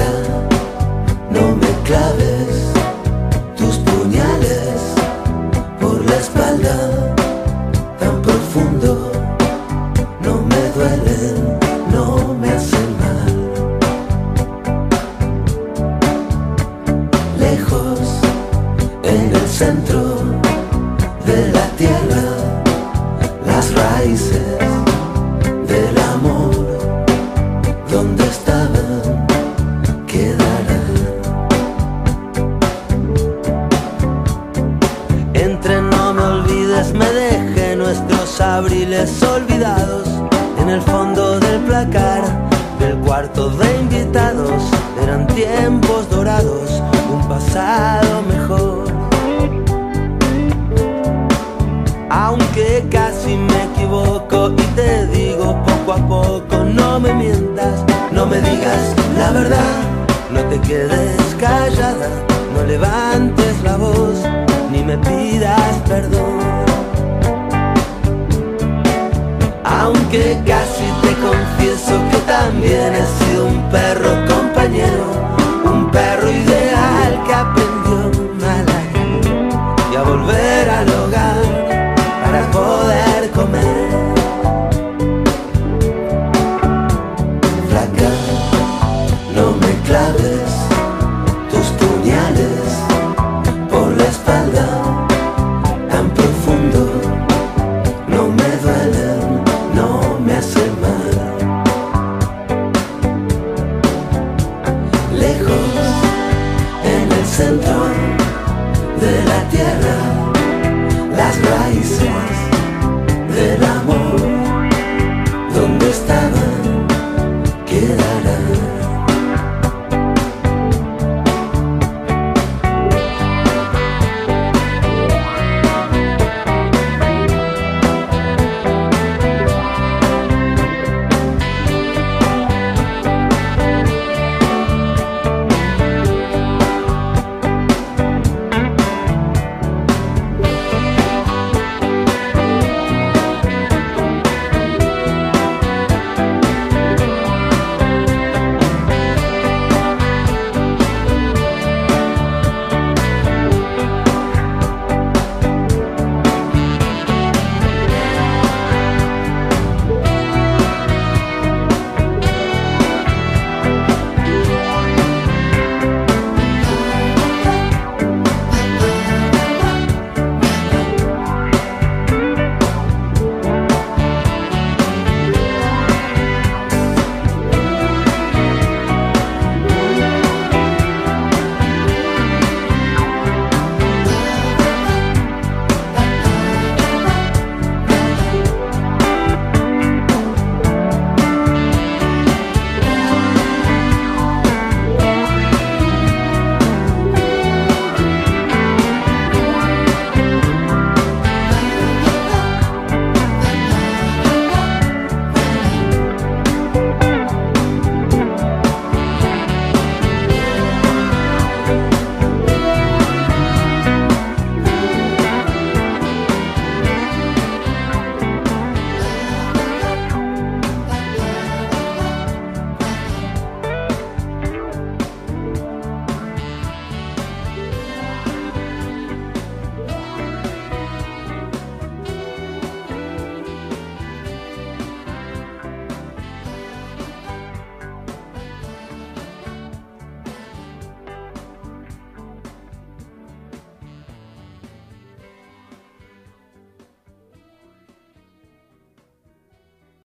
Flaca, no me claves tus puñales por la espalda tan profundo. No me duelen, no me hacen mal. Lejos, en el centro de la tierra, las raíces del amor, donde estaban, quedarán. Entre no me olvides, me dejé nuestros abriles olvidados en el fondo del placar del cuarto de invitados. Eran tiempos dorados, un pasado mejor. Aunque casi me equivoco y te digo poco a poco, no me mientas, no me digas la verdad, no te quedes callada, no levantes la voz, ni me pidas perdón. Aunque casi te confieso que también he sido un perro compañero, un perro ideal que aprendió a ladrar y a volver al hogar para poder comer. Flaca, no me claves tus puñales por la espalda tan profundo. No me duelen, no me hacen mal. Lejos, en el centro de la tierra,